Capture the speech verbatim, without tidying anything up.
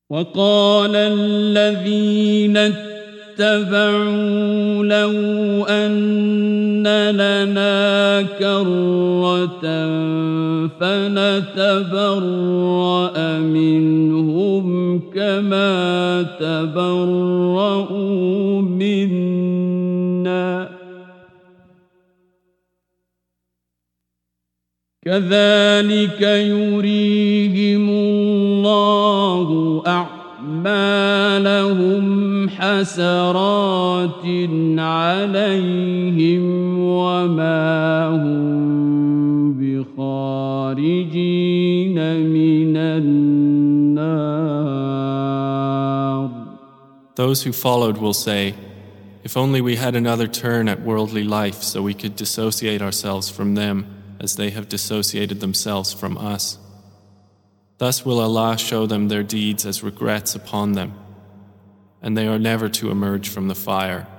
وقال الذين اتبعوا لو أن لنا كرة فنتبرأ منهم كما تبرؤوا منا كذلك يريهم الله أعمالهم حسرات عليهم وما هم بخارجين من النار. Those who followed will say, if only we had another turn at worldly life so we could dissociate ourselves from them as they have dissociated themselves from us. Thus will Allah show them their deeds as regrets upon them, and they are never to emerge from the fire.